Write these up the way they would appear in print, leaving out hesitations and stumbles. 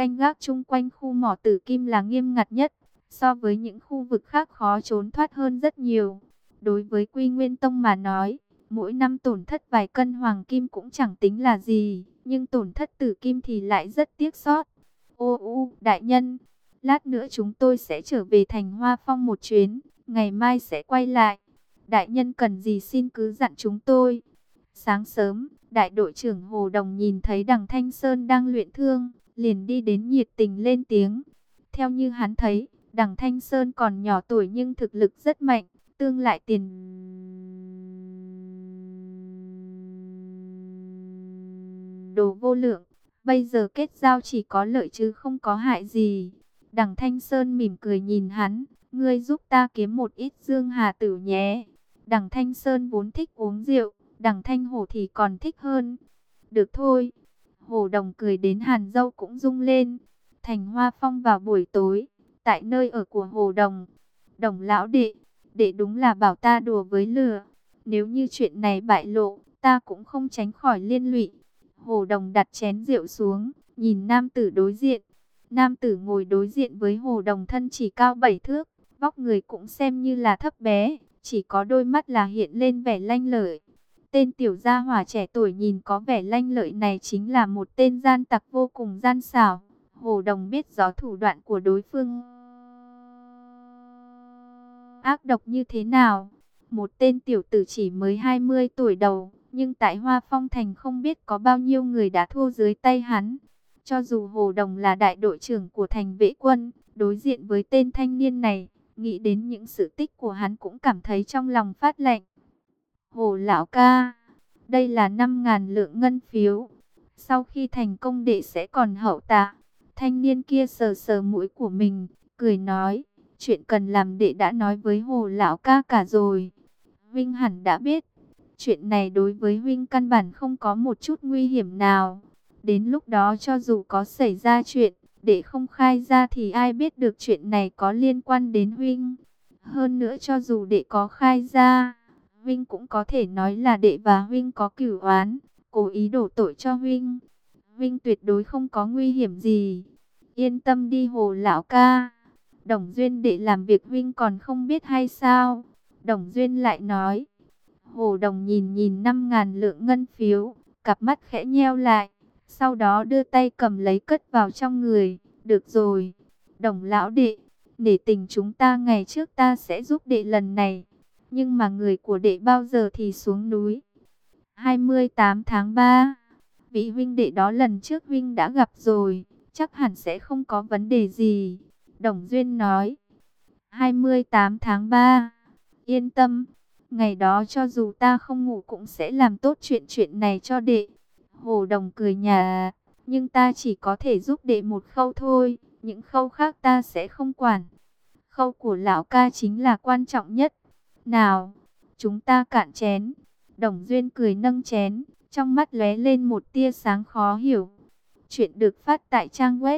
canh gác chung quanh khu mỏ tử kim là nghiêm ngặt nhất, so với những khu vực khác khó trốn thoát hơn rất nhiều. Đối với Quy Nguyên Tông mà nói, mỗi năm tổn thất vài cân hoàng kim cũng chẳng tính là gì, nhưng tổn thất tử kim thì lại rất tiếc xót. Đại nhân, lát nữa chúng tôi sẽ trở về thành Hoa Phong một chuyến, ngày mai sẽ quay lại. Đại nhân cần gì xin cứ dặn chúng tôi. Sáng sớm, đại đội trưởng Hồ Đồng nhìn thấy Đằng Thanh Sơn đang luyện thương, liền đi đến nhiệt tình lên tiếng. Theo như hắn thấy, Đằng Thanh Sơn còn nhỏ tuổi nhưng thực lực rất mạnh, tương lại tiền đồ vô lượng. Bây giờ kết giao chỉ có lợi chứ không có hại gì. Đằng Thanh Sơn mỉm cười nhìn hắn, ngươi giúp ta kiếm một ít dương hà tử nhé. Đằng Thanh Sơn vốn thích uống rượu, Đằng Thanh Hổ thì còn thích hơn. Được thôi. Hồ Đồng cười đến hàn râu cũng rung lên. Thành Hoa Phong vào buổi tối, tại nơi ở của Hồ Đồng. Đồng lão đệ, đệ đúng là bảo ta đùa với lửa. Nếu như chuyện này bại lộ, ta cũng không tránh khỏi liên lụy. Hồ Đồng đặt chén rượu xuống, nhìn nam tử đối diện. Nam tử ngồi đối diện với Hồ Đồng thân chỉ cao 7 thước, vóc người cũng xem như là thấp bé, chỉ có đôi mắt là hiện lên vẻ lanh lợi. Tên tiểu gia hỏa trẻ tuổi nhìn có vẻ lanh lợi này chính là một tên gian tặc vô cùng gian xảo. Hồ Đồng biết rõ thủ đoạn của đối phương ác độc như thế nào. Một tên tiểu tử chỉ mới 20 tuổi đầu, nhưng tại Hoa Phong Thành không biết có bao nhiêu người đã thua dưới tay hắn. Cho dù Hồ Đồng là đại đội trưởng của thành vệ quân, đối diện với tên thanh niên này, nghĩ đến những sự tích của hắn cũng cảm thấy trong lòng phát lạnh. Hồ lão ca, đây là 5.000 lượng ngân phiếu. Sau khi thành công đệ sẽ còn hậu tạ. Thanh niên kia sờ sờ mũi của mình, cười nói, chuyện cần làm đệ đã nói với Hồ lão ca cả rồi. Vinh hẳn đã biết, chuyện này đối với Vinh căn bản không có một chút nguy hiểm nào. Đến lúc đó cho dù có xảy ra chuyện, đệ không khai ra thì ai biết được chuyện này có liên quan đến Vinh. Hơn nữa cho dù đệ có khai ra, Vinh cũng có thể nói là đệ và Vinh có cửu oán, cố ý đổ tội cho Vinh. Vinh tuyệt đối không có nguy hiểm gì. Yên tâm đi Hồ lão ca. Đồng Duyên đệ làm việc Vinh còn không biết hay sao? Đồng Duyên lại nói. Hồ Đồng nhìn nhìn 5.000 lượng ngân phiếu, cặp mắt khẽ nheo lại. Sau đó đưa tay cầm lấy cất vào trong người. Được rồi, Đồng lão đệ, để tình chúng ta ngày trước ta sẽ giúp đệ lần này. Nhưng mà người của đệ bao giờ thì xuống núi? 28 tháng 3. Vị huynh đệ đó lần trước huynh đã gặp rồi, chắc hẳn sẽ không có vấn đề gì. Đồng Duyên nói. 28 tháng 3. Yên tâm, ngày đó cho dù ta không ngủ cũng sẽ làm tốt chuyện này cho đệ. Hồ Đồng cười nhạt, nhưng ta chỉ có thể giúp đệ một khâu thôi, những khâu khác ta sẽ không quản. Khâu của lão ca chính là quan trọng nhất. Nào, chúng ta cạn chén. Đồng Duyên cười nâng chén, trong mắt lóe lên một tia sáng khó hiểu. Chuyện được phát tại trang web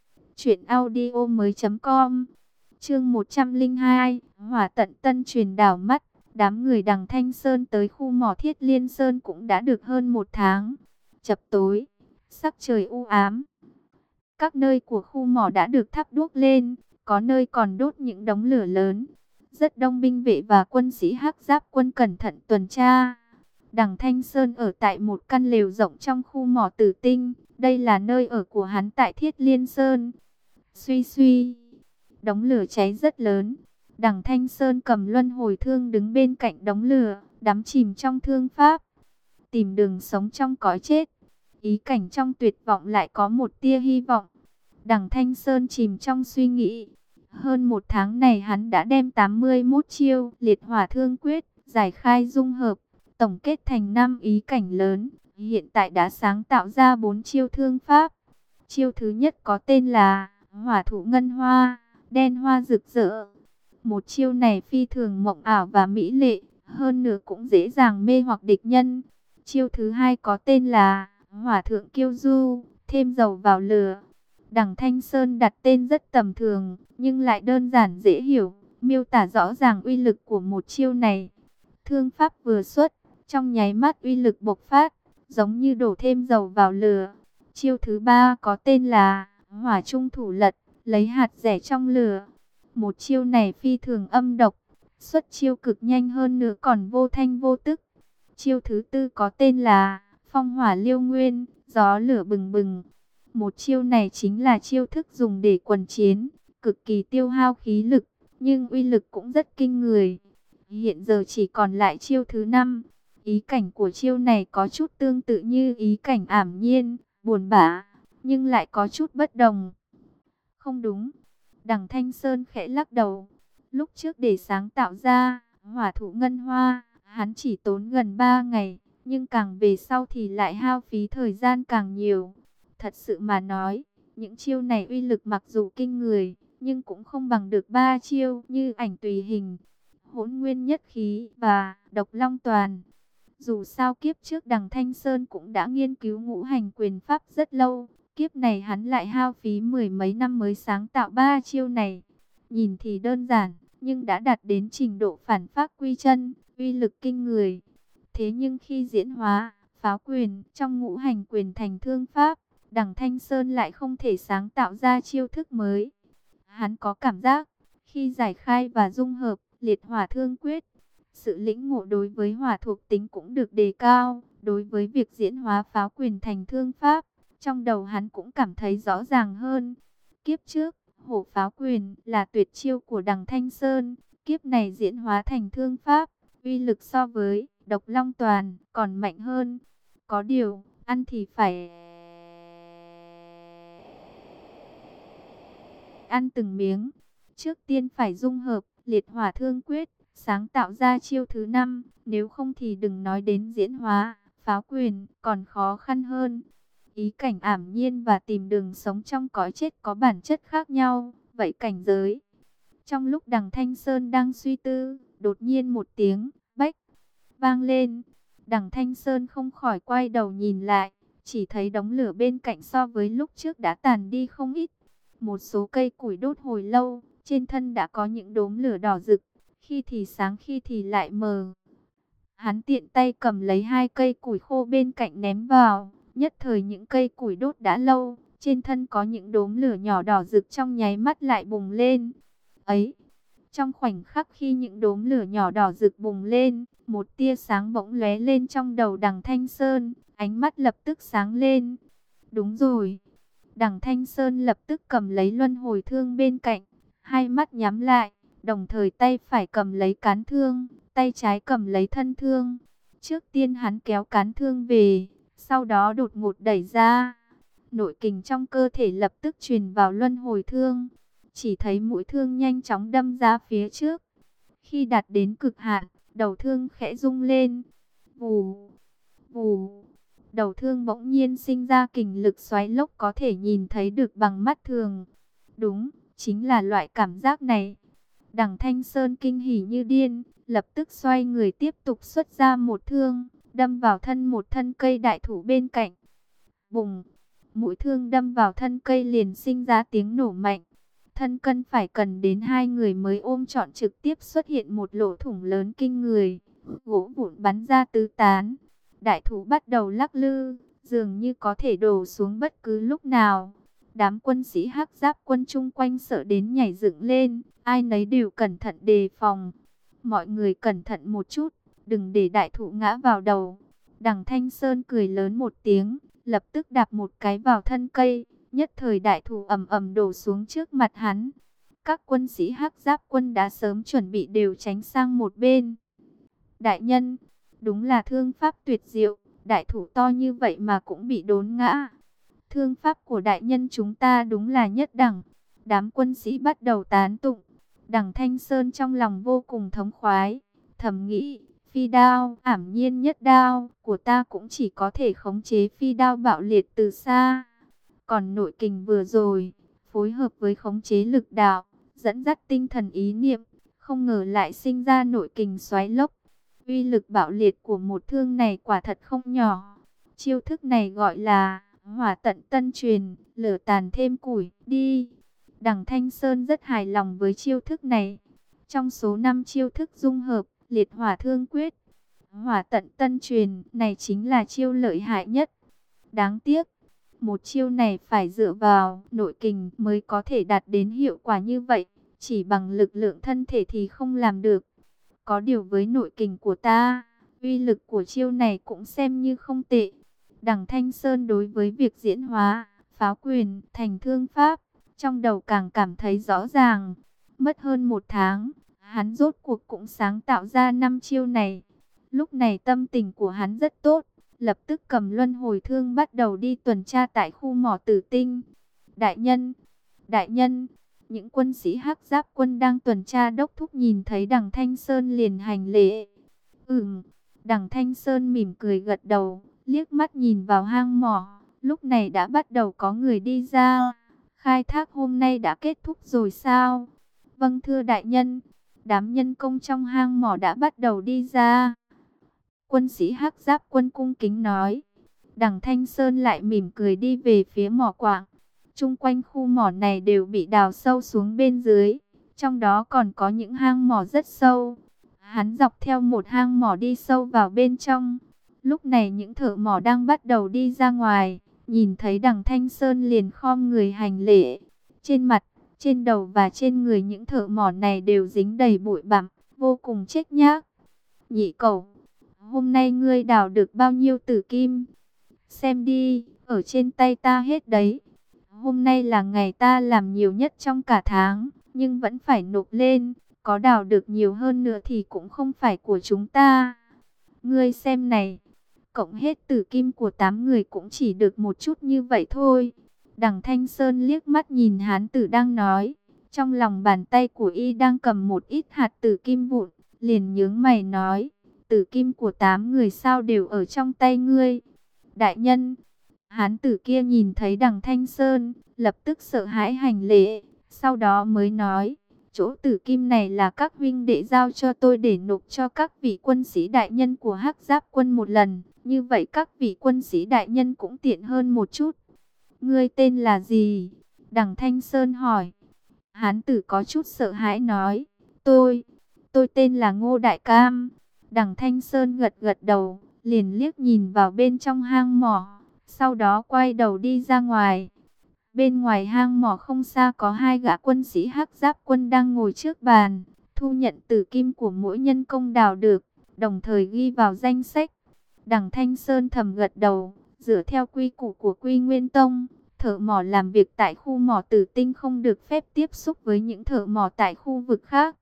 truyệnaudiomoi.com. Chương 102, Hỏa tận Tân Truyền đảo mắt. Đám người Đằng Thanh Sơn tới khu mỏ Thiết Liên Sơn cũng đã được hơn 1 tháng. Chập tối, sắc trời u ám. Các nơi của khu mỏ đã được thắp đuốc lên, có nơi còn đốt những đống lửa lớn. Rất đông binh vệ và quân sĩ Hắc Giáp quân cẩn thận tuần tra. Đằng Thanh Sơn ở tại một căn lều rộng trong khu mỏ Tử Tinh, đây là nơi ở của hắn tại Thiết Liên Sơn. Suy suy, đống lửa cháy rất lớn. Đằng Thanh Sơn cầm luân hồi thương đứng bên cạnh đống lửa, đắm chìm trong thương pháp, tìm đường sống trong cõi chết. Ý cảnh trong tuyệt vọng lại có một tia hy vọng. Đằng Thanh Sơn chìm trong suy nghĩ. Hơn 1 tháng này hắn đã đem 81 chiêu liệt hỏa thương quyết, giải khai dung hợp, tổng kết thành 5 ý cảnh lớn. Hiện tại đã sáng tạo ra 4 chiêu thương pháp. Chiêu thứ nhất có tên là Hỏa Thụ Ngân Hoa, đen hoa rực rỡ. Một chiêu này phi thường mộng ảo và mỹ lệ, hơn nữa cũng dễ dàng mê hoặc địch nhân. Chiêu thứ hai có tên là Hỏa Thượng Kiêu Du, thêm dầu vào lửa. Đằng Thanh Sơn đặt tên rất tầm thường, nhưng lại đơn giản dễ hiểu, miêu tả rõ ràng uy lực của một chiêu này. Thương pháp vừa xuất, trong nháy mắt uy lực bộc phát, giống như đổ thêm dầu vào lửa. Chiêu thứ ba có tên là hỏa trung thủ lật, lấy hạt rẻ trong lửa. Một chiêu này phi thường âm độc, xuất chiêu cực nhanh hơn nữa còn vô thanh vô tức. Chiêu thứ tư có tên là phong hỏa liêu nguyên, gió lửa bừng bừng. Một chiêu này chính là chiêu thức dùng để quần chiến, cực kỳ tiêu hao khí lực, nhưng uy lực cũng rất kinh người. Hiện giờ chỉ còn lại chiêu thứ năm. Ý cảnh của chiêu này có chút tương tự như ý cảnh ảm nhiên, buồn bã, nhưng lại có chút bất đồng. Không đúng. Đằng Thanh Sơn khẽ lắc đầu. Lúc trước để sáng tạo ra hỏa thụ ngân hoa, hắn chỉ tốn gần 3 ngày, nhưng càng về sau thì lại hao phí thời gian càng nhiều. Thật sự mà nói, những chiêu này uy lực mặc dù kinh người, nhưng cũng không bằng được 3 chiêu như ảnh tùy hình, hỗn nguyên nhất khí và độc long toàn. Dù sao kiếp trước Đằng Thanh Sơn cũng đã nghiên cứu ngũ hành quyền pháp rất lâu, kiếp này hắn lại hao phí mười mấy năm mới sáng tạo 3 chiêu này. Nhìn thì đơn giản, nhưng đã đạt đến trình độ phản phác quy chân, uy lực kinh người. Thế nhưng khi diễn hóa, pháo quyền trong ngũ hành quyền thành thương pháp, Đằng Thanh Sơn lại không thể sáng tạo ra chiêu thức mới. Hắn có cảm giác, khi giải khai và dung hợp liệt hỏa thương quyết, sự lĩnh ngộ đối với hỏa thuộc tính cũng được đề cao. Đối với việc diễn hóa pháo quyền thành thương pháp, trong đầu hắn cũng cảm thấy rõ ràng hơn. Kiếp trước, hổ pháo quyền là tuyệt chiêu của Đằng Thanh Sơn. Kiếp này diễn hóa thành thương pháp, uy lực so với độc long toàn còn mạnh hơn. Có điều, ăn thì phải ăn từng miếng. Trước tiên phải dung hợp liệt hỏa thương quyết, sáng tạo ra chiêu thứ 5. Nếu không thì đừng nói đến diễn hóa pháo quyền, còn khó khăn hơn. Ý cảnh ảm nhiên và tìm đường sống trong cõi chết có bản chất khác nhau. Vậy cảnh giới? Trong lúc Đằng Thanh Sơn đang suy tư, đột nhiên một tiếng bách vang lên. Đằng Thanh Sơn không khỏi quay đầu nhìn lại, chỉ thấy đống lửa bên cạnh so với lúc trước đã tàn đi không ít. Một số cây củi đốt hồi lâu, trên thân đã có những đốm lửa đỏ rực, khi thì sáng khi thì lại mờ. Hắn tiện tay cầm lấy 2 cây củi khô bên cạnh ném vào, nhất thời những cây củi đốt đã lâu, trên thân có những đốm lửa nhỏ đỏ rực trong nháy mắt lại bùng lên. Ấy, trong khoảnh khắc khi những đốm lửa nhỏ đỏ rực bùng lên, một tia sáng bỗng lóe lên trong đầu Đằng Thanh Sơn, ánh mắt lập tức sáng lên. Đúng rồi. Đằng Thanh Sơn lập tức cầm lấy luân hồi thương bên cạnh, hai mắt nhắm lại, đồng thời tay phải cầm lấy cán thương, tay trái cầm lấy thân thương. Trước tiên hắn kéo cán thương về, sau đó đột ngột đẩy ra. Nội kình trong cơ thể lập tức truyền vào luân hồi thương. Chỉ thấy mũi thương nhanh chóng đâm ra phía trước. Khi đạt đến cực hạn, đầu thương khẽ rung lên. Vù, vù. Đầu thương bỗng nhiên sinh ra kình lực xoáy lốc có thể nhìn thấy được bằng mắt thường. Đúng, chính là loại cảm giác này. Đằng Thanh Sơn kinh hỉ như điên, lập tức xoay người tiếp tục xuất ra một thương, đâm vào thân một thân cây đại thụ bên cạnh. Bùng, mũi thương đâm vào thân cây liền sinh ra tiếng nổ mạnh. Thân cây phải cần đến 2 người mới ôm trọn trực tiếp xuất hiện một lỗ thủng lớn kinh người. Gỗ vụn bắn ra tứ tán. Đại thụ bắt đầu lắc lư, dường như có thể đổ xuống bất cứ lúc nào. Đám quân sĩ Hắc Giáp quân chung quanh sợ đến nhảy dựng lên, ai nấy đều cẩn thận đề phòng. Mọi người cẩn thận một chút, đừng để đại thụ ngã vào đầu. Đằng Thanh Sơn cười lớn một tiếng, lập tức đạp một cái vào thân cây, nhất thời đại thụ ầm ầm đổ xuống trước mặt hắn. Các quân sĩ Hắc Giáp quân đã sớm chuẩn bị đều tránh sang một bên. Đại nhân, đúng là thương pháp tuyệt diệu, đại thủ to như vậy mà cũng bị đốn ngã. Thương pháp của đại nhân chúng ta đúng là nhất đẳng. Đám quân sĩ bắt đầu tán tụng. Đằng Thanh Sơn trong lòng vô cùng thống khoái, thầm nghĩ, phi đao, ảm nhiên nhất đao của ta cũng chỉ có thể khống chế phi đao bạo liệt từ xa. Còn nội kình vừa rồi, phối hợp với khống chế lực đạo, dẫn dắt tinh thần ý niệm, không ngờ lại sinh ra nội kình xoáy lốc. Uy lực bạo liệt của một thương này quả thật không nhỏ. Chiêu thức này gọi là hỏa tận tân truyền, lửa tàn thêm củi, đi. Đằng Thanh Sơn rất hài lòng với chiêu thức này. Trong số 5 chiêu thức dung hợp, liệt hỏa thương quyết, hỏa tận tân truyền này chính là chiêu lợi hại nhất. Đáng tiếc, Một chiêu này phải dựa vào nội kình mới có thể đạt đến hiệu quả như vậy. Chỉ bằng lực lượng thân thể thì không làm được. Có điều với nội kình của ta, uy lực của chiêu này cũng xem như không tệ. Đằng Thanh Sơn đối với việc diễn hóa, pháo quyền thành thương pháp, trong đầu càng cảm thấy rõ ràng. Mất hơn 1 tháng, hắn rốt cuộc cũng sáng tạo ra 5 chiêu này. Lúc này tâm tình của hắn rất tốt, lập tức cầm luân hồi thương bắt đầu đi tuần tra tại khu mỏ Tử Tinh. Đại nhân, những quân sĩ Hắc Giáp quân đang tuần tra đốc thúc nhìn thấy đằng Thanh Sơn liền hành lễ. Đằng Thanh Sơn mỉm cười gật đầu, liếc mắt nhìn vào hang mỏ, lúc này đã bắt đầu có người đi ra. Khai thác hôm nay đã kết thúc rồi sao? Vâng thưa đại nhân, đám nhân công trong hang mỏ đã bắt đầu đi ra. Quân sĩ Hắc Giáp quân cung kính nói. Đằng Thanh Sơn lại mỉm cười đi về phía mỏ quặng. Chung quanh khu mỏ này đều bị đào sâu xuống bên dưới, trong đó còn có những hang mỏ rất sâu. Hắn dọc theo một hang mỏ đi sâu vào bên trong. Lúc này những thợ mỏ đang bắt đầu đi ra ngoài, nhìn thấy đằng Thanh Sơn liền khom người hành lễ. Trên mặt, trên đầu và trên người những thợ mỏ này đều dính đầy bụi bặm, vô cùng chết nhác. Nhị cẩu, hôm nay ngươi đào được bao nhiêu tử kim? Xem đi, ở trên tay ta hết đấy. Hôm nay là ngày ta làm nhiều nhất trong cả tháng, nhưng vẫn phải nộp lên. Có đào được nhiều hơn nữa thì cũng không phải của chúng ta. Ngươi xem này, cộng hết tử kim của 8 người cũng chỉ được một chút như vậy thôi. Đằng Thanh Sơn liếc mắt nhìn hán tử đang nói. Trong lòng bàn tay của y đang cầm một ít hạt tử kim vụn, liền nhướng mày nói. Tử kim của 8 người sao đều ở trong tay ngươi? Đại nhân, hán tử kia nhìn thấy đằng Thanh Sơn, lập tức sợ hãi hành lễ, sau đó mới nói, chỗ tử kim này là các huynh đệ giao cho tôi để nộp cho các vị quân sĩ đại nhân của Hắc Giáp quân một lần, như vậy các vị quân sĩ đại nhân cũng tiện hơn một chút. Ngươi tên là gì? Đằng Thanh Sơn hỏi. Hán tử có chút sợ hãi nói, tôi tên là Ngô Đại Cam. Đằng Thanh Sơn gật gật đầu, liền liếc nhìn vào bên trong hang mỏ, sau đó quay đầu đi ra ngoài. Bên ngoài hang mỏ không xa có 2 gã quân sĩ Hắc Giáp quân đang ngồi trước bàn, thu nhận tử kim của mỗi nhân công đào được, đồng thời ghi vào danh sách. Đằng Thanh Sơn thầm gật đầu, dựa theo quy củ của Quy Nguyên Tông, thợ mỏ làm việc tại khu mỏ Tử Tinh không được phép tiếp xúc với những thợ mỏ tại khu vực khác.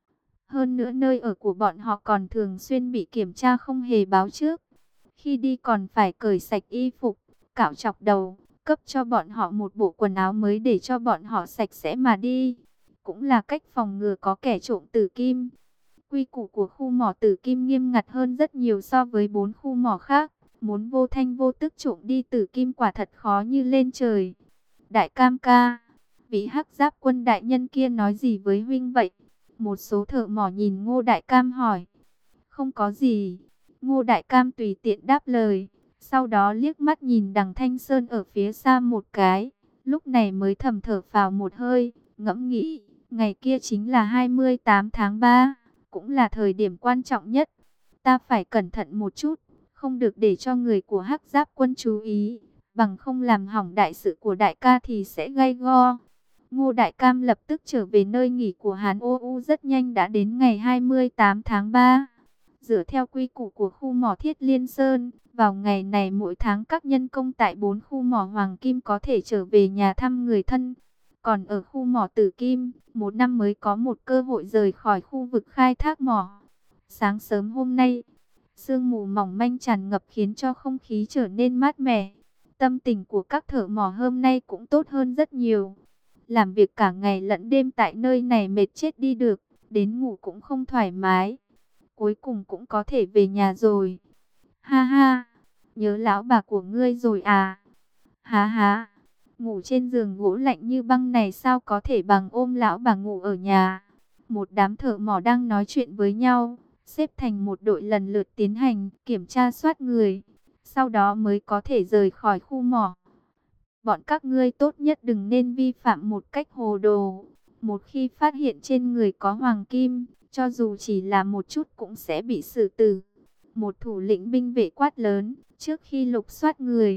Hơn nữa nơi ở của bọn họ còn thường xuyên bị kiểm tra không hề báo trước. Khi đi còn phải cởi sạch y phục, cạo chọc đầu, cấp cho bọn họ một bộ quần áo mới để cho bọn họ sạch sẽ mà đi. Cũng là cách phòng ngừa có kẻ trộm tử kim. Quy củ của khu mỏ Tử Kim nghiêm ngặt hơn rất nhiều so với 4 khu mỏ khác. Muốn vô thanh vô tức trộm đi tử kim quả thật khó như lên trời. Đại Cam ca, vị Hắc Giáp quân đại nhân kia nói gì với huynh vậy? Một số thợ mỏ nhìn Ngô Đại Cam hỏi. Không có gì. Ngô Đại Cam tùy tiện đáp lời. Sau đó liếc mắt nhìn đằng Thanh Sơn ở phía xa một cái. Lúc này mới thầm thở phào một hơi, ngẫm nghĩ. Ngày kia chính là 28 tháng 3. Cũng là thời điểm quan trọng nhất. Ta phải cẩn thận một chút. Không được để cho người của Hắc Giáp quân chú ý. Bằng không làm hỏng đại sự của đại ca thì sẽ gay go. Ngô Đại Cam lập tức trở về nơi nghỉ của Hàn Ô U rất nhanh đã đến ngày 28 tháng 3. Dựa theo quy củ của khu mỏ Thiết Liên Sơn, vào ngày này mỗi tháng các nhân công tại 4 khu mỏ Hoàng Kim có thể trở về nhà thăm người thân. Còn ở khu mỏ Tử Kim, một năm mới có một cơ hội rời khỏi khu vực khai thác mỏ. Sáng sớm hôm nay, sương mù mỏng manh tràn ngập khiến cho không khí trở nên mát mẻ. Tâm tình của các thợ mỏ hôm nay cũng tốt hơn rất nhiều. Làm việc cả ngày lẫn đêm tại nơi này mệt chết đi được, đến ngủ cũng không thoải mái. Cuối cùng cũng có thể về nhà rồi. Ha ha, nhớ lão bà của ngươi rồi à? Ha ha, ngủ trên giường gỗ lạnh như băng này sao có thể bằng ôm lão bà ngủ ở nhà. Một đám thợ mỏ đang nói chuyện với nhau, xếp thành một đội lần lượt tiến hành kiểm tra soát người. Sau đó mới có thể rời khỏi khu mỏ. Bọn các ngươi tốt nhất đừng nên vi phạm một cách hồ đồ. Một khi phát hiện trên người có hoàng kim, cho dù chỉ là một chút cũng sẽ bị xử tử. Một thủ lĩnh binh vệ quát lớn, trước khi lục soát người,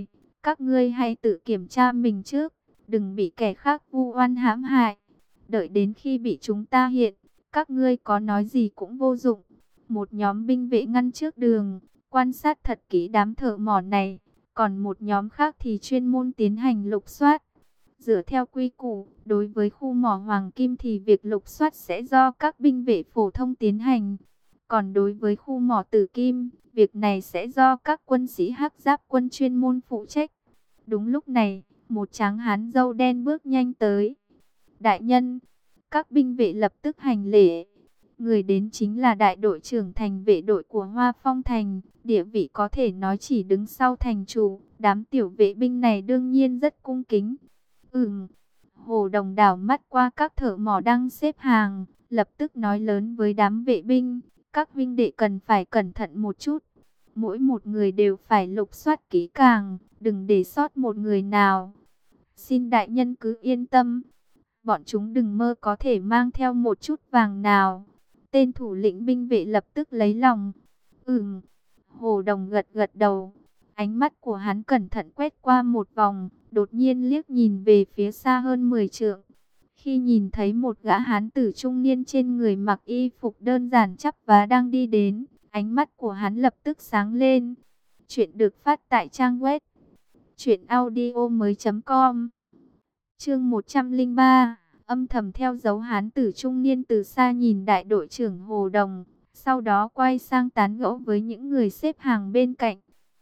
Các ngươi hãy tự kiểm tra mình trước, đừng bị kẻ khác vu oan hãm hại. Đợi đến khi bị chúng ta hiện, các ngươi có nói gì cũng vô dụng. Một nhóm binh vệ ngăn trước đường, quan sát thật kỹ đám thợ mỏ này. Còn một nhóm khác thì chuyên môn tiến hành lục soát. Dựa theo quy củ, đối với khu mỏ Hoàng Kim thì việc lục soát sẽ do các binh vệ phổ thông tiến hành. Còn đối với khu mỏ Tử Kim, việc này sẽ do các quân sĩ Hắc Giáp quân chuyên môn phụ trách. Đúng lúc này, một tráng hán râu đen bước nhanh tới. Đại nhân, các binh vệ lập tức hành lễ. Người đến chính là đại đội trưởng thành vệ đội của Hoa Phong Thành, địa vị có thể nói chỉ đứng sau thành chủ. Đám tiểu vệ binh này đương nhiên rất cung kính. Hồ Đồng đảo mắt qua các thợ mỏ đang xếp hàng, lập tức nói lớn với đám vệ binh, các huynh đệ cần phải cẩn thận một chút. Mỗi một người đều phải lục soát kỹ càng, đừng để sót một người nào. Xin đại nhân cứ yên tâm, bọn chúng đừng mơ có thể mang theo một chút vàng nào. Tên thủ lĩnh binh vệ lập tức lấy lòng. Hồ Đồng gật gật đầu. Ánh mắt của hắn cẩn thận quét qua một vòng, đột nhiên liếc nhìn về phía xa hơn 10 trượng. Khi nhìn thấy một gã hán tử trung niên trên người mặc y phục đơn giản chắp vá đang đi đến, ánh mắt của hắn lập tức sáng lên. Chuyện được phát tại trang web truyệnaudiomoi.com. Chương 103, âm thầm theo dấu hán tử trung niên từ xa nhìn đại đội trưởng Hồ Đồng, sau đó quay sang tán gẫu với những người xếp hàng bên cạnh.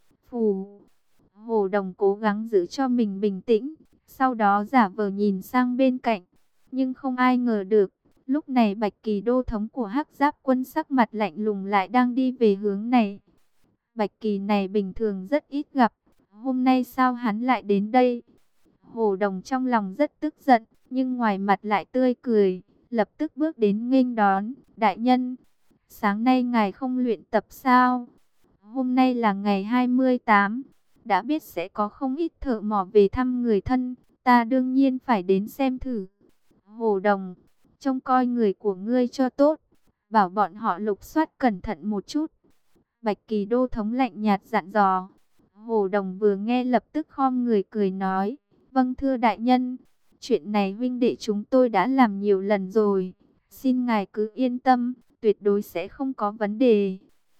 Hồ Đồng cố gắng giữ cho mình bình tĩnh, sau đó giả vờ nhìn sang bên cạnh, nhưng không ai ngờ được, lúc này Bạch Kỳ đô thống của Hắc Giáp quân sắc mặt lạnh lùng lại đang đi về hướng này. Bạch Kỳ này bình thường rất ít gặp, hôm nay sao hắn lại đến đây? Hồ Đồng trong lòng rất tức giận, nhưng ngoài mặt lại tươi cười, lập tức bước đến nghênh đón. Đại nhân, sáng nay ngài không luyện tập sao? Hôm nay là ngày 28, đã biết sẽ có không ít thợ mỏ về thăm người thân, ta đương nhiên phải đến xem thử. Hồ Đồng, trông coi người của ngươi cho tốt, bảo bọn họ lục soát cẩn thận một chút. Bạch Kỳ đô thống lạnh nhạt dặn dò. Hồ Đồng vừa nghe lập tức khom người cười nói, vâng thưa đại nhân, chuyện này huynh đệ chúng tôi đã làm nhiều lần rồi, xin ngài cứ yên tâm, tuyệt đối sẽ không có vấn đề.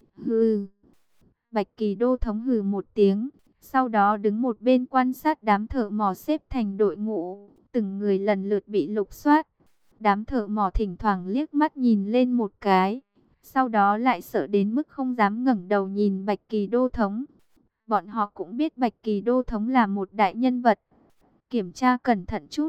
Hừ. Bạch Kỳ đô thống hừ một tiếng, sau đó đứng một bên quan sát đám thợ mỏ xếp thành đội ngũ, từng người lần lượt bị lục soát. Đám thợ mỏ thỉnh thoảng liếc mắt nhìn lên một cái, sau đó lại sợ đến mức không dám ngẩng đầu nhìn Bạch Kỳ đô thống. Bọn họ cũng biết Bạch Kỳ đô thống là một đại nhân vật. Kiểm tra cẩn thận chút.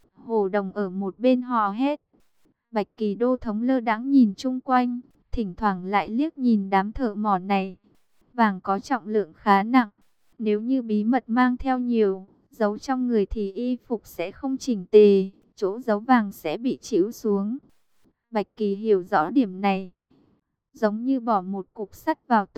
Hồ Đồng ở một bên hò hét. Bạch Kỳ đô thống lơ đãng nhìn chung quanh, thỉnh thoảng lại liếc nhìn đám thợ mỏ này. Vàng có trọng lượng khá nặng, nếu như bí mật mang theo nhiều, giấu trong người thì y phục sẽ không chỉnh tề, chỗ giấu vàng sẽ bị chĩu xuống. Bạch Kỳ hiểu rõ điểm này. Giống như bỏ một cục sắt vào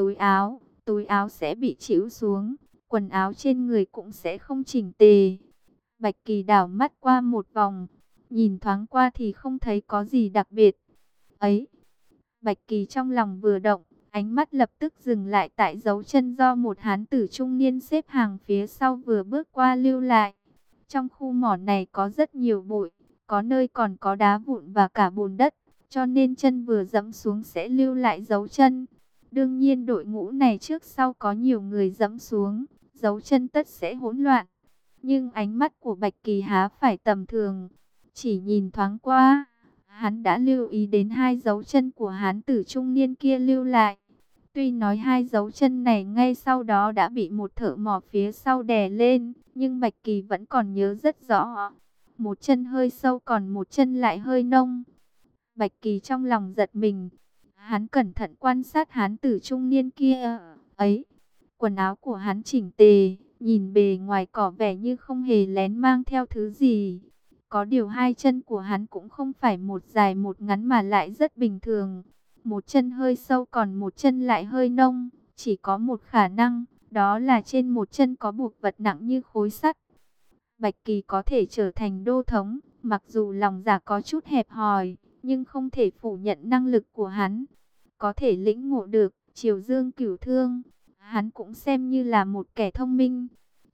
túi áo sẽ bị chĩu xuống, quần áo trên người cũng sẽ không chỉnh tề. Bạch Kỳ đảo mắt qua một vòng, nhìn thoáng qua thì không thấy có gì đặc biệt. Ấy, Bạch Kỳ trong lòng vừa động, ánh mắt lập tức dừng lại tại dấu chân do một hán tử trung niên xếp hàng phía sau vừa bước qua lưu lại. Trong khu mỏ này có rất nhiều bụi, có nơi còn có đá vụn và cả bùn đất, cho nên chân vừa dẫm xuống sẽ lưu lại dấu chân. Đương nhiên đội ngũ này trước sau có nhiều người dẫm xuống, dấu chân tất sẽ hỗn loạn. Nhưng ánh mắt của Bạch Kỳ há phải tầm thường, chỉ nhìn thoáng qua, hắn đã lưu ý đến hai dấu chân của hán tử trung niên kia lưu lại. Tuy nói hai dấu chân này ngay sau đó đã bị một thợ mỏ phía sau đè lên, nhưng Bạch Kỳ vẫn còn nhớ rất rõ. Một chân hơi sâu còn một chân lại hơi nông. Bạch Kỳ trong lòng giật mình. Hắn cẩn thận quan sát hán tử trung niên kia. Ấy, quần áo của hắn chỉnh tề, nhìn bề ngoài có vẻ như không hề lén mang theo thứ gì. Có điều hai chân của hắn cũng không phải một dài một ngắn mà lại rất bình thường. Một chân hơi sâu còn một chân lại hơi nông. Chỉ có một khả năng, đó là trên một chân có buộc vật nặng như khối sắt. Bạch Kỳ có thể trở thành đô thống, mặc dù lòng dạ có chút hẹp hòi, nhưng không thể phủ nhận năng lực của hắn. Có thể lĩnh ngộ được Triều Dương Cửu Thương, hắn cũng xem như là một kẻ thông minh.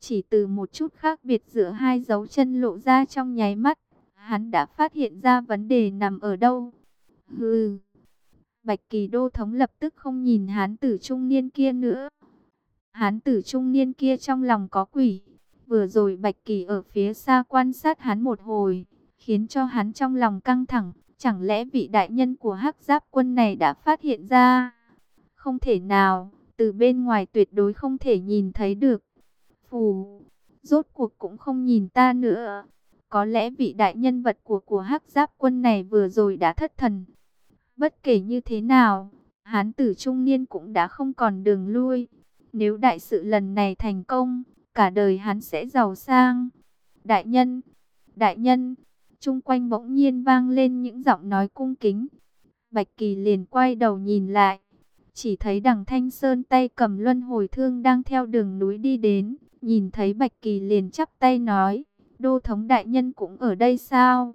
Chỉ từ một chút khác biệt giữa hai dấu chân lộ ra trong nháy mắt, hắn đã phát hiện ra vấn đề nằm ở đâu. Hừ. Bạch Kỳ Đô thống lập tức không nhìn hán tử trung niên kia nữa. Hán tử trung niên kia trong lòng có quỷ. Vừa rồi Bạch Kỳ ở phía xa quan sát hắn một hồi, khiến cho hắn trong lòng căng thẳng. Chẳng lẽ vị đại nhân của Hắc Giáp quân này đã phát hiện ra? Không thể nào, từ bên ngoài tuyệt đối không thể nhìn thấy được. Phù, rốt cuộc cũng không nhìn ta nữa. Có lẽ vị đại nhân vật của Hắc Giáp quân này vừa rồi đã thất thần. Bất kể như thế nào, hán tử trung niên cũng đã không còn đường lui. Nếu đại sự lần này thành công, cả đời hắn sẽ giàu sang. Đại nhân, chung quanh bỗng nhiên vang lên những giọng nói cung kính. Bạch Kỳ liền quay đầu nhìn lại, chỉ thấy Đằng Thanh Sơn tay cầm luân hồi thương đang theo đường núi đi đến. Nhìn thấy Bạch Kỳ liền chắp tay nói, Đô thống đại nhân cũng ở đây sao?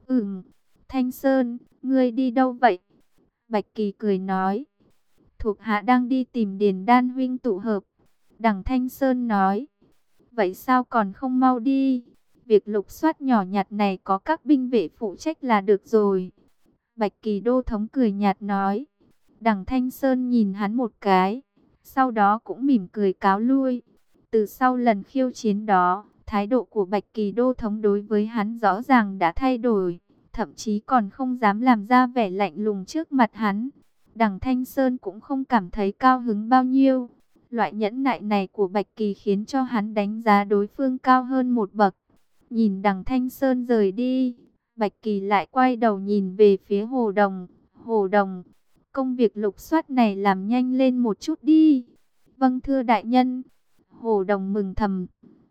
Thanh Sơn, ngươi đi đâu vậy? Bạch Kỳ cười nói, thuộc hạ đang đi tìm Điền Đan huynh tụ hợp. Đằng Thanh Sơn nói, vậy sao còn không mau đi? Việc lục soát nhỏ nhặt này có các binh vệ phụ trách là được rồi. Bạch Kỳ Đô thống cười nhạt nói. Đằng Thanh Sơn nhìn hắn một cái, sau đó cũng mỉm cười cáo lui. Từ sau lần khiêu chiến đó, thái độ của Bạch Kỳ Đô thống đối với hắn rõ ràng đã thay đổi, thậm chí còn không dám làm ra vẻ lạnh lùng trước mặt hắn. Đằng Thanh Sơn cũng không cảm thấy cao hứng bao nhiêu. Loại nhẫn nại này của Bạch Kỳ khiến cho hắn đánh giá đối phương cao hơn một bậc. Nhìn Đằng Thanh Sơn rời đi, Bạch Kỳ lại quay đầu nhìn về phía Hồ Đồng. Hồ Đồng, công việc lục soát này làm nhanh lên một chút đi. Vâng thưa đại nhân. Hồ Đồng mừng thầm.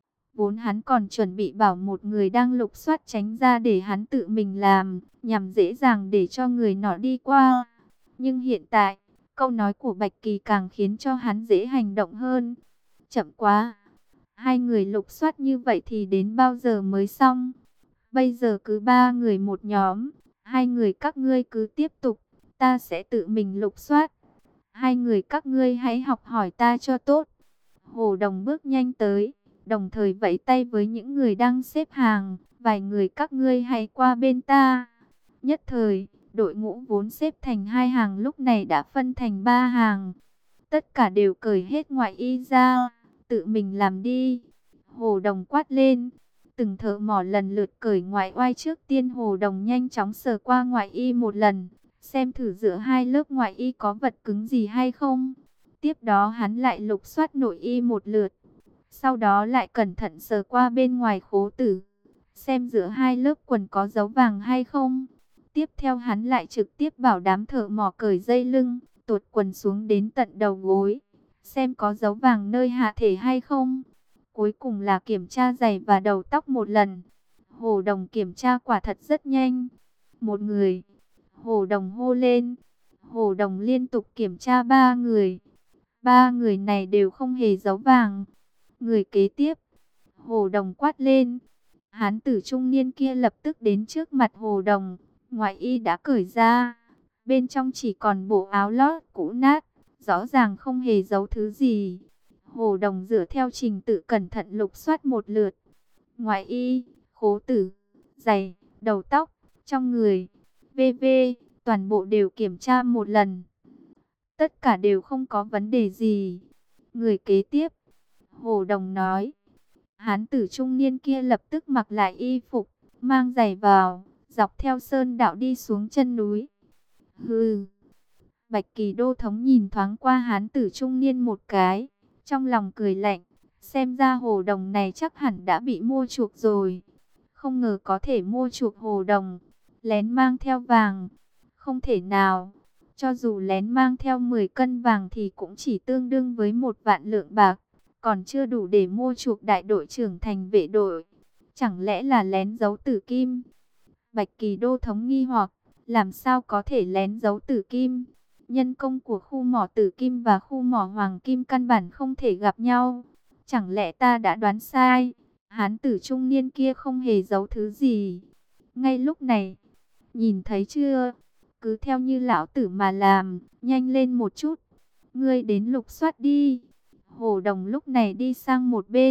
Vốn hắn còn chuẩn bị bảo một người đang lục soát tránh ra để hắn tự mình làm, nhằm dễ dàng để cho người nọ đi qua. Nhưng hiện tại, câu nói của Bạch Kỳ càng khiến cho hắn dễ hành động hơn. Chậm quá. Hai người lục soát như vậy thì đến bao giờ mới xong? Bây giờ cứ 3 người một nhóm. Hai người các ngươi cứ tiếp tục. Ta sẽ tự mình lục soát. Hai người các ngươi hãy học hỏi ta cho tốt. Hồ Đồng bước nhanh tới, đồng thời vẫy tay với những người đang xếp hàng. Vài người các ngươi hãy qua bên ta. Nhất thời, đội ngũ vốn xếp thành 2 hàng lúc này đã phân thành 3 hàng. Tất cả đều cởi hết ngoại y ra, tự mình làm đi. Hồ Đồng quát lên. Từng thợ mỏ lần lượt cởi ngoại oai, trước tiên Hồ Đồng nhanh chóng sờ qua ngoại y một lần, xem thử giữa hai lớp ngoại y có vật cứng gì hay không. Tiếp đó hắn lại lục soát nội y một lượt. Sau đó lại cẩn thận sờ qua bên ngoài khố tử, xem giữa hai lớp quần có dấu vàng hay không. Tiếp theo hắn lại trực tiếp bảo đám thợ mỏ cởi dây lưng, tuột quần xuống đến tận đầu gối, xem có dấu vàng nơi hạ thể hay không. Cuối cùng là kiểm tra giày và đầu tóc một lần. Hồ Đồng kiểm tra quả thật rất nhanh. Một người. Hồ Đồng hô lên. Hồ Đồng liên tục kiểm tra 3 người. 3 người này đều không hề dấu vàng. Người kế tiếp. Hồ Đồng quát lên. Hán tử trung niên kia lập tức đến trước mặt Hồ Đồng. Ngoại y đã cởi ra. Bên trong chỉ còn bộ áo lót cũ nát. Rõ ràng không hề giấu thứ gì. Hồ Đồng dựa theo trình tự cẩn thận lục soát một lượt. Ngoại y, khố tử, giày, đầu tóc, trong người, v.v. toàn bộ đều kiểm tra một lần. Tất cả đều không có vấn đề gì. Người kế tiếp, Hồ Đồng nói. Hán tử trung niên kia lập tức mặc lại y phục, mang giày vào, dọc theo sơn đạo đi xuống chân núi. Hừ. Bạch Kỳ Đô thống nhìn thoáng qua hán tử trung niên một cái, trong lòng cười lạnh, xem ra Hồ Đồng này chắc hẳn đã bị mua chuộc rồi. Không ngờ có thể mua chuộc Hồ Đồng, lén mang theo vàng. Không thể nào, cho dù lén mang theo 10 cân vàng thì cũng chỉ tương đương với 1 vạn lượng bạc, còn chưa đủ để mua chuộc đại đội trưởng thành vệ đội. Chẳng lẽ là lén giấu tử kim? Bạch Kỳ Đô thống nghi hoặc, làm sao có thể lén giấu tử kim? Nhân công của khu mỏ tử kim và khu mỏ hoàng kim căn bản không thể gặp nhau. Chẳng lẽ ta đã đoán sai? Hán tử trung niên kia không hề giấu thứ gì. Ngay lúc này, nhìn thấy chưa? Cứ theo như lão tử mà làm, nhanh lên một chút. Ngươi đến lục soát đi. Hồ Đồng lúc này đi sang một bên,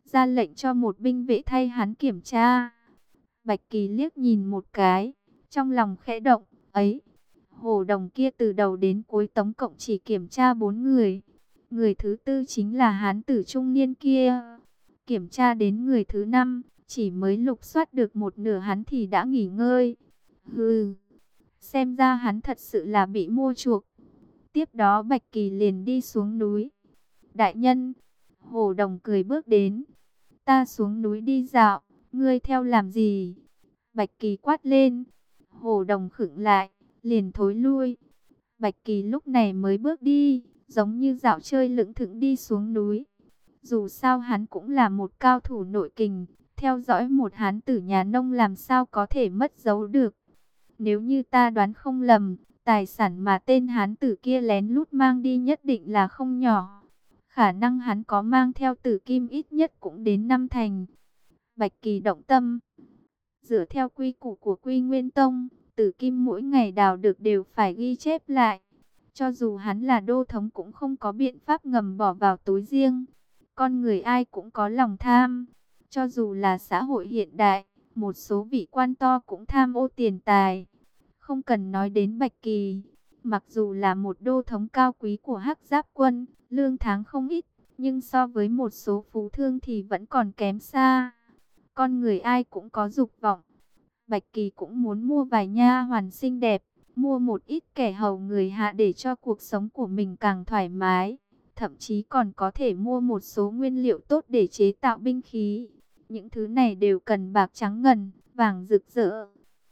ra lệnh cho một binh vệ thay hắn kiểm tra. Bạch Kỳ liếc nhìn một cái, trong lòng khẽ động, ấy, Hồ Đồng kia từ đầu đến cuối tổng cộng chỉ kiểm tra 4 người. Người thứ tư chính là hán tử trung niên kia. Kiểm tra đến người thứ 5, chỉ mới lục soát được một nửa hắn thì đã nghỉ ngơi. Hừ, xem ra hắn thật sự là bị mua chuộc. Tiếp đó Bạch Kỳ liền đi xuống núi. Đại nhân, Hồ Đồng cười bước đến. Ta xuống núi đi dạo, ngươi theo làm gì? Bạch Kỳ quát lên. Hồ Đồng khựng lại, liền thối lui. Bạch Kỳ lúc này mới bước đi, giống như dạo chơi lững thững đi xuống núi. Dù sao hắn cũng là một cao thủ nội kình, theo dõi một hán tử nhà nông làm sao có thể mất dấu được. Nếu như ta đoán không lầm, tài sản mà tên hán tử kia lén lút mang đi nhất định là không nhỏ. Khả năng hắn có mang theo tử kim ít nhất cũng đến 5 thành. Bạch Kỳ động tâm. Dựa theo quy củ của Quy Nguyên Tông, tử kim mỗi ngày đào được đều phải ghi chép lại. Cho dù hắn là đô thống cũng không có biện pháp ngầm bỏ vào túi riêng. Con người ai cũng có lòng tham. Cho dù là xã hội hiện đại, một số vị quan to cũng tham ô tiền tài. Không cần nói đến Bạch Kỳ. Mặc dù là một đô thống cao quý của Hắc Giáp quân, lương tháng không ít, nhưng so với một số phú thương thì vẫn còn kém xa. Con người ai cũng có dục vọng. Bạch Kỳ cũng muốn mua vài nha hoàn xinh đẹp, mua một ít kẻ hầu người hạ để cho cuộc sống của mình càng thoải mái. Thậm chí còn có thể mua một số nguyên liệu tốt để chế tạo binh khí. Những thứ này đều cần bạc trắng ngần, vàng rực rỡ.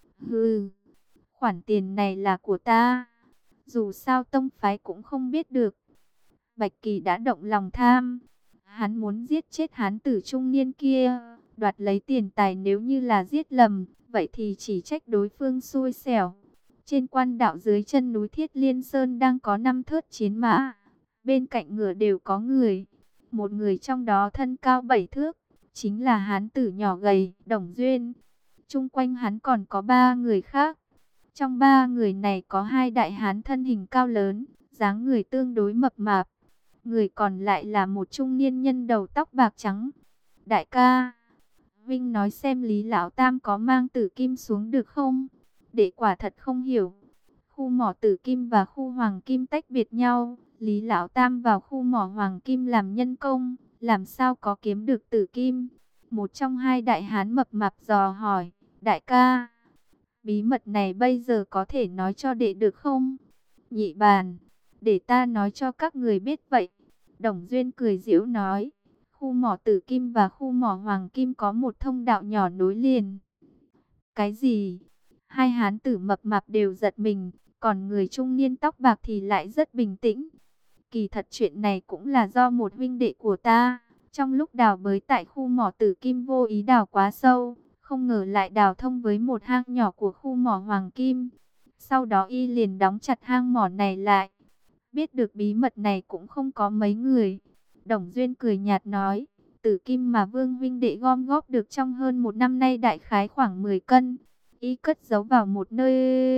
Hừ, khoản tiền này là của ta. Dù sao tông phái cũng không biết được. Bạch Kỳ đã động lòng tham. Hắn muốn giết chết hán tử trung niên kia, đoạt lấy tiền tài. Nếu như là giết lầm, vậy thì chỉ trách đối phương xui xẻo. Trên quan đạo dưới chân núi Thiết Liên Sơn đang có 5 thớt chiến mã. Bên cạnh ngựa đều có người. Một người trong đó thân cao 7 thước, chính là hán tử nhỏ gầy, Đồng Duyên. Chung quanh hắn còn có 3 người khác. Trong 3 người này có 2 đại hán thân hình cao lớn, dáng người tương đối mập mạp. Người còn lại là một trung niên nhân đầu tóc bạc trắng. Đại ca, Vinh nói xem Lý Lão Tam có mang tử kim xuống được không? Đệ quả thật không hiểu. Khu mỏ tử kim và khu hoàng kim tách biệt nhau. Lý Lão Tam vào khu mỏ hoàng kim làm nhân công, làm sao có kiếm được tử kim? Một trong 2 đại hán mập mạp dò hỏi, đại ca, bí mật này bây giờ có thể nói cho đệ được không? Nhị bàn, để ta nói cho các người biết vậy. Đồng Duyên cười giễu nói, khu mỏ tử kim và khu mỏ hoàng kim có một thông đạo nhỏ nối liền. Cái gì? 2 hán tử mập mạp đều giật mình, còn người trung niên tóc bạc thì lại rất bình tĩnh. Kỳ thật chuyện này cũng là do một huynh đệ của ta, trong lúc đào bới tại khu mỏ tử kim vô ý đào quá sâu, không ngờ lại đào thông với một hang nhỏ của khu mỏ hoàng kim. Sau đó y liền đóng chặt hang mỏ này lại. Biết được bí mật này cũng không có mấy người. Đồng Duyên cười nhạt nói, tử kim mà Vương huynh đệ gom góp được trong hơn 1 năm nay đại khái khoảng 10 cân. Y cất giấu vào một nơi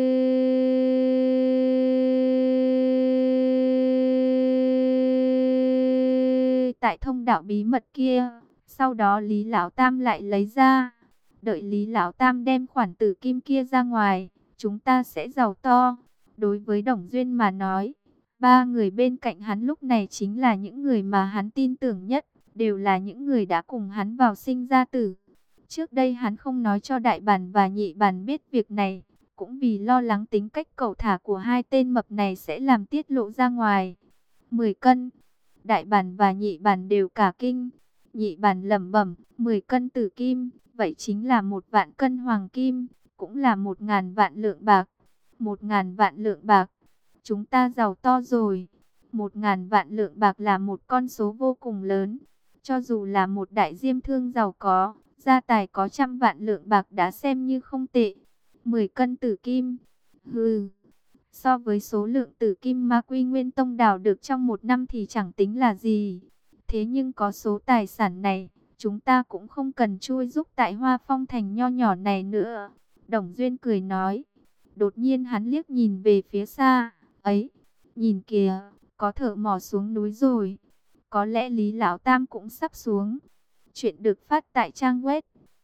tại thông đạo bí mật kia. Sau đó Lý Lão Tam lại lấy ra. Đợi Lý Lão Tam đem khoản tử kim kia ra ngoài, chúng ta sẽ giàu to. Đối với Đồng Duyên mà nói, 3 người bên cạnh hắn lúc này chính là những người mà hắn tin tưởng nhất, đều là những người đã cùng hắn vào sinh ra tử. Trước đây hắn không nói cho đại bản và nhị bản biết việc này, cũng vì lo lắng tính cách cẩu thả của 2 tên mập này sẽ làm tiết lộ ra ngoài. 10 cân, đại bản và nhị bản đều cả kinh. Nhị bản lẩm bẩm, 10 cân tử kim, vậy chính là 1 vạn cân hoàng kim, cũng là 1.000 vạn lượng bạc. 1.000 vạn lượng bạc, chúng ta giàu to rồi. 1.000 vạn lượng bạc là một con số vô cùng lớn. Cho dù là một đại diêm thương giàu có, gia tài có 100 vạn lượng bạc đã xem như không tệ. 10 cân tử kim, hừ, so với số lượng tử kim mà Quy Nguyên Tông đào được trong 1 năm thì chẳng tính là gì. Thế nhưng có số tài sản này, chúng ta cũng không cần chui giúp tại Hoa Phong Thành nho nhỏ này nữa. Đồng Duyên cười nói. Đột nhiên hắn liếc nhìn về phía xa. Ấy, nhìn kìa, có thợ mỏ xuống núi rồi. Có lẽ Lý Lão Tam cũng sắp xuống. Chuyện được phát tại trang web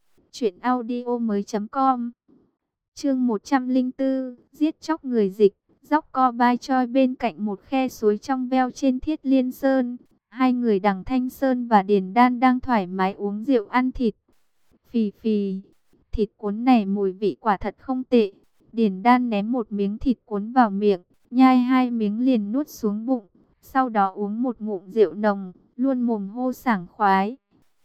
truyệnaudiomoi.com. Chương 104, giết chóc người Dịch. Dốc co bai choi bên cạnh một khe suối trong veo trên Thiết Liên Sơn. Hai người Đằng Thanh Sơn và Điền Đan đang thoải mái uống rượu ăn thịt. Phì phì, thịt cuốn này mùi vị quả thật không tệ. Điền Đan ném một miếng thịt cuốn vào miệng, nhai hai miếng liền nuốt xuống bụng. Sau đó uống một ngụm rượu nồng, luôn mồm hô sảng khoái.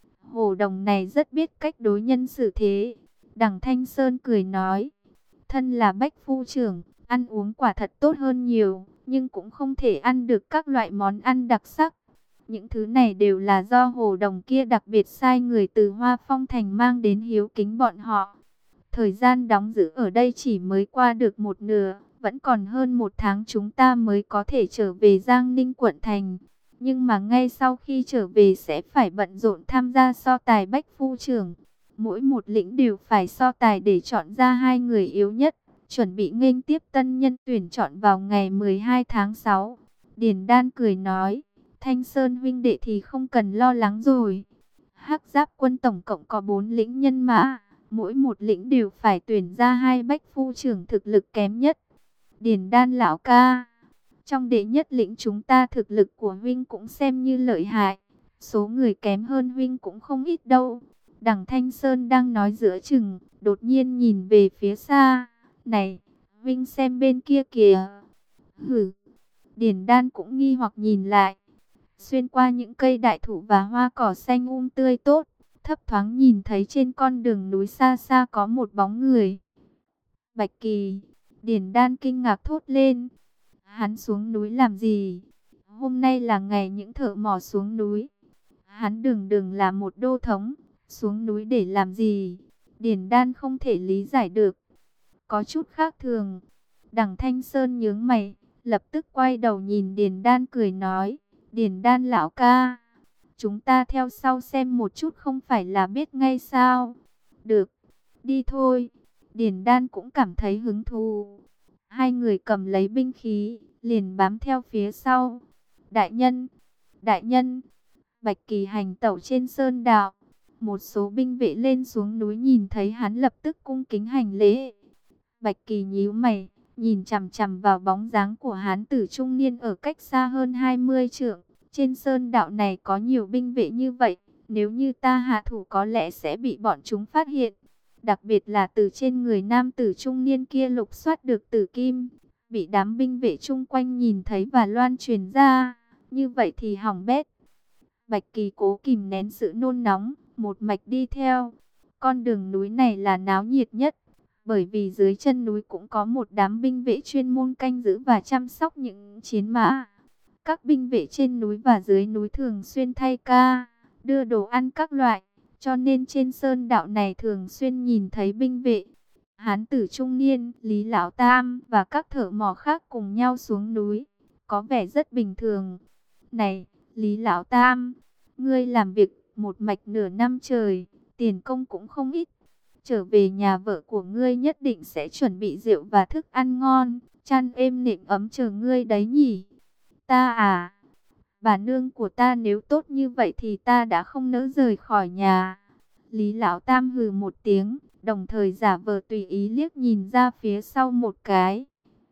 Hồ Đồng này rất biết cách đối nhân xử thế. Đằng Thanh Sơn cười nói, thân là bách phu trưởng, ăn uống quả thật tốt hơn nhiều, nhưng cũng không thể ăn được các loại món ăn đặc sắc. Những thứ này đều là do Hồ Đồng kia đặc biệt sai người từ Hoa Phong Thành mang đến hiếu kính bọn họ. Thời gian đóng giữ ở đây chỉ mới qua được một nửa, vẫn còn hơn một tháng chúng ta mới có thể trở về Giang Ninh quận thành. Nhưng mà ngay sau khi trở về sẽ phải bận rộn tham gia so tài bách phu trưởng. Mỗi một lĩnh đều phải so tài để chọn ra hai người yếu nhất, chuẩn bị nghênh tiếp tân nhân tuyển chọn vào ngày 12 tháng 6. Điền Đan cười nói, Thanh Sơn huynh đệ thì không cần lo lắng rồi. Hắc Giáp quân tổng cộng có 4 lĩnh nhân mã, mỗi một lĩnh đều phải tuyển ra hai bách phu trưởng thực lực kém nhất. Điền Đan lão ca, trong đệ nhất lĩnh chúng ta thực lực của huynh cũng xem như lợi hại, số người kém hơn huynh cũng không ít đâu. Đằng Thanh Sơn đang nói giữa chừng, đột nhiên nhìn về phía xa. Này, huynh xem bên kia kìa. Hử. Điền Đan cũng nghi hoặc nhìn lại. Xuyên qua những cây đại thụ và hoa cỏ xanh tươi tốt, thấp thoáng nhìn thấy trên con đường núi xa xa có một bóng người. Bạch Kỳ. Điền Đan kinh ngạc thốt lên. Hắn xuống núi làm gì? Hôm nay là ngày những thợ mỏ xuống núi. Hắn đừng là một đô thống, xuống núi để làm gì? Điền Đan không thể lý giải được. Có chút khác thường. Đằng Thanh Sơn nhướng mày, lập tức quay đầu nhìn Điền Đan cười nói, Điền Đan lão ca, chúng ta theo sau xem một chút không phải là biết ngay sao? Được, đi thôi. Điền Đan cũng cảm thấy hứng thú. Hai người cầm lấy binh khí, liền bám theo phía sau. Đại nhân, Bạch Kỳ hành tẩu trên sơn đạo. Một số binh vệ lên xuống núi nhìn thấy hắn lập tức cung kính hành lễ. Bạch Kỳ nhíu mày, nhìn chằm chằm vào bóng dáng của hán tử trung niên ở cách xa hơn 20 trượng. Trên sơn đạo này có nhiều binh vệ như vậy, nếu như ta hạ thủ có lẽ sẽ bị bọn chúng phát hiện. Đặc biệt là từ trên người nam tử trung niên kia lục soát được tử kim, bị đám binh vệ chung quanh nhìn thấy và loan truyền ra, như vậy thì hỏng bét. Bạch Kỳ cố kìm nén sự nôn nóng, một mạch đi theo. Con đường núi này là náo nhiệt nhất, bởi vì dưới chân núi cũng có một đám binh vệ chuyên môn canh giữ và chăm sóc những chiến mã. Các binh vệ trên núi và dưới núi thường xuyên thay ca, đưa đồ ăn các loại, cho nên trên sơn đạo này thường xuyên nhìn thấy binh vệ. Hán tử trung niên, Lý Lão Tam và các thợ mỏ khác cùng nhau xuống núi, có vẻ rất bình thường. Này, Lý Lão Tam, ngươi làm việc một mạch nửa năm trời, tiền công cũng không ít. Trở về nhà vợ của ngươi nhất định sẽ chuẩn bị rượu và thức ăn ngon, chăn êm nệm ấm chờ ngươi đấy nhỉ. Ta à, bà nương của ta nếu tốt như vậy thì ta đã không nỡ rời khỏi nhà. Lý Lão Tam hừ một tiếng, đồng thời giả vờ tùy ý liếc nhìn ra phía sau một cái.